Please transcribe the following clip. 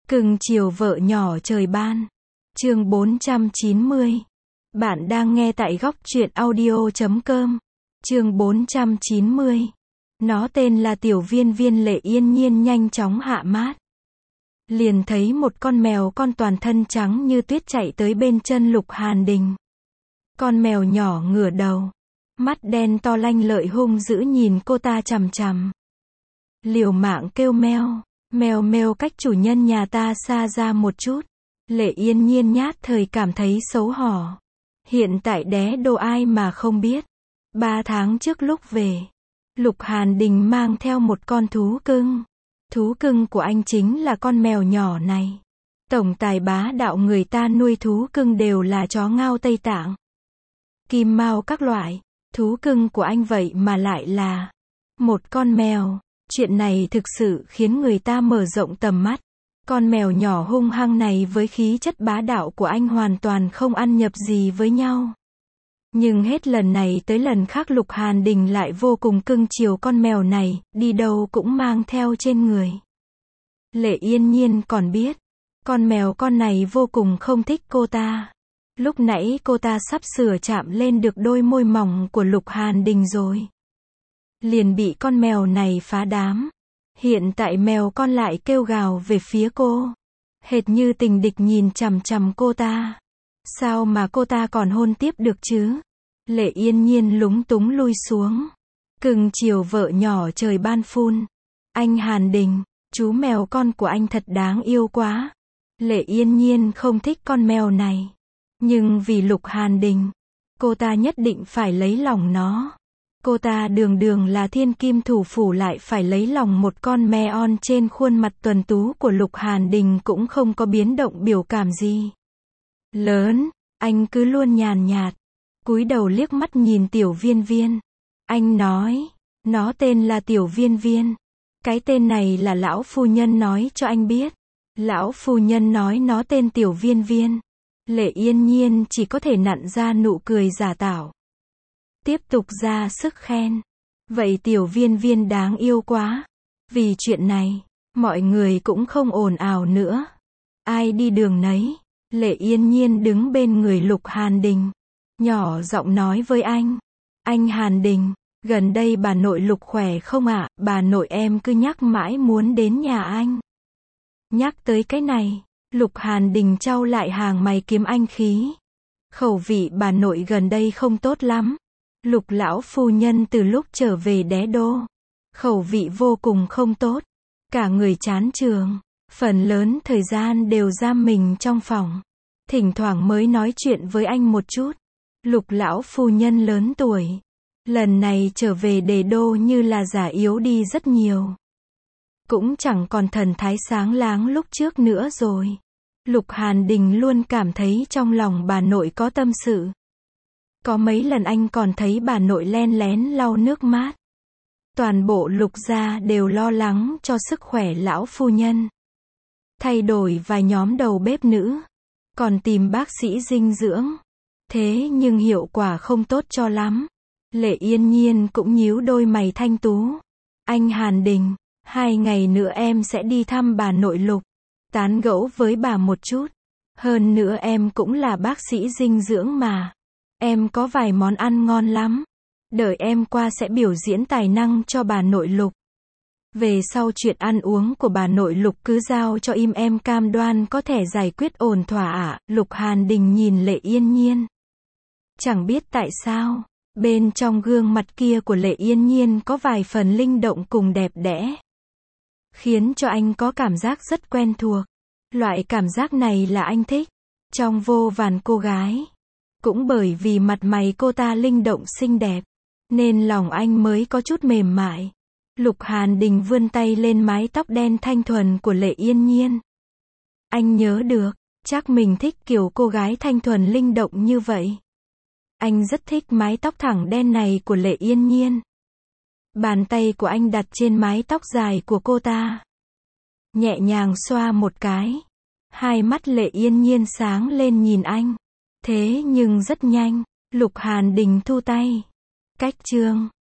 Cưng chiều vợ nhỏ trời ban. Chương 490. Bạn đang nghe tại góc truyện audio.com. Chương 490. Nó tên là Tiểu Viên Viên. Lệ Yên Nhiên nhanh chóng hạ mát. Liền thấy một con mèo con toàn thân trắng như tuyết chạy tới bên chân Lục Hàn Đình. Con mèo nhỏ ngửa đầu, mắt đen to lanh lợi hung dữ nhìn cô ta chằm chằm. Liều mạng kêu meo, mèo mèo cách chủ nhân nhà ta xa ra một chút. Lệ Yên Nhiên nhát thời cảm thấy xấu hổ. Hiện tại đé đô ai mà không biết. 3 tháng trước lúc về, Lục Hàn Đình mang theo một con thú cưng. Thú cưng của anh chính là con mèo nhỏ này. Tổng tài bá đạo người ta nuôi thú cưng đều là chó ngao Tây Tạng, Kim Mao các loại. Thú cưng của anh vậy mà lại là một con mèo. Chuyện này thực sự khiến người ta mở rộng tầm mắt. Con mèo nhỏ hung hăng này với khí chất bá đạo của anh hoàn toàn không ăn nhập gì với nhau. Nhưng hết lần này tới lần khác Lục Hàn Đình lại vô cùng cưng chiều con mèo này, đi đâu cũng mang theo trên người. Lệ Yên Nhiên còn biết, con mèo con này vô cùng không thích cô ta. Lúc nãy cô ta sắp sửa chạm lên được đôi môi mỏng của Lục Hàn Đình rồi. Liền bị con mèo này phá đám. Hiện tại mèo con lại kêu gào về phía cô. Hệt như tình địch nhìn chằm chằm cô ta. Sao mà cô ta còn hôn tiếp được chứ? Lệ Yên Nhiên lúng túng lui xuống. Cưng chiều vợ nhỏ trời ban phun. Anh Hàn Đình, chú mèo con của anh thật đáng yêu quá. Lệ Yên Nhiên không thích con mèo này. Nhưng vì Lục Hàn Đình, cô ta nhất định phải lấy lòng nó. Cô ta đường đường là thiên kim thủ phủ lại phải lấy lòng một con mèo on. Trên khuôn mặt tuấn tú của Lục Hàn Đình cũng không có biến động biểu cảm gì. Lớn, anh cứ luôn nhàn nhạt, cúi đầu liếc mắt nhìn Tiểu Viên Viên. Anh nói, nó tên là Tiểu Viên Viên. Cái tên này là lão phu nhân nói cho anh biết. Lão phu nhân nói nó tên Tiểu Viên Viên. Lệ Yên Nhiên chỉ có thể nặn ra nụ cười giả tạo. Tiếp tục ra sức khen. Vậy Tiểu Viên Viên đáng yêu quá. Vì chuyện này, mọi người cũng không ồn ào nữa. Ai đi đường nấy. Lệ Yên Nhiên đứng bên người Lục Hàn Đình. Nhỏ giọng nói với anh. Anh Hàn Đình, gần đây bà nội Lục khỏe không ạ? Bà nội em cứ nhắc mãi muốn đến nhà anh. Nhắc tới cái này, Lục Hàn Đình chau lại hàng mày kiếm anh khí. Khẩu vị bà nội gần đây không tốt lắm. Lục lão phu nhân từ lúc trở về đế đô, khẩu vị vô cùng không tốt. Cả người chán trường, phần lớn thời gian đều giam mình trong phòng. Thỉnh thoảng mới nói chuyện với anh một chút. Lục lão phu nhân lớn tuổi, lần này trở về đế đô như là già yếu đi rất nhiều. Cũng chẳng còn thần thái sáng láng lúc trước nữa rồi. Lục Hàn Đình luôn cảm thấy trong lòng bà nội có tâm sự. Có mấy lần anh còn thấy bà nội len lén lau nước mắt. Toàn bộ Lục gia đều lo lắng cho sức khỏe lão phu nhân. Thay đổi vài nhóm đầu bếp nữ, còn tìm bác sĩ dinh dưỡng. Thế nhưng hiệu quả không tốt cho lắm. Lệ Yên Nhiên cũng nhíu đôi mày thanh tú. Anh Hàn Đình, 2 ngày nữa em sẽ đi thăm bà nội Lục, tán gẫu với bà một chút. Hơn nữa em cũng là bác sĩ dinh dưỡng mà. Em có vài món ăn ngon lắm. Đợi em qua sẽ biểu diễn tài năng cho bà nội Lục. Về sau chuyện ăn uống của bà nội Lục cứ giao cho em cam đoan có thể giải quyết ổn thỏa ạ. Lục Hàn Đình nhìn Lệ Yên Nhiên. Chẳng biết tại sao, bên trong gương mặt kia của Lệ Yên Nhiên có vài phần linh động cùng đẹp đẽ. Khiến cho anh có cảm giác rất quen thuộc. Loại cảm giác này là anh thích. Trong vô vàn cô gái. Cũng bởi vì mặt mày cô ta linh động xinh đẹp, nên lòng anh mới có chút mềm mại. Lục Hàn Đình vươn tay lên mái tóc đen thanh thuần của Lệ Yên Nhiên. Anh nhớ được, chắc mình thích kiểu cô gái thanh thuần linh động như vậy. Anh rất thích mái tóc thẳng đen này của Lệ Yên Nhiên. Bàn tay của anh đặt trên mái tóc dài của cô ta, nhẹ nhàng xoa một cái. Hai mắt Lệ Yên Nhiên sáng lên nhìn anh. Thế nhưng rất nhanh, Lục Hàn Đình thu tay. Cách chương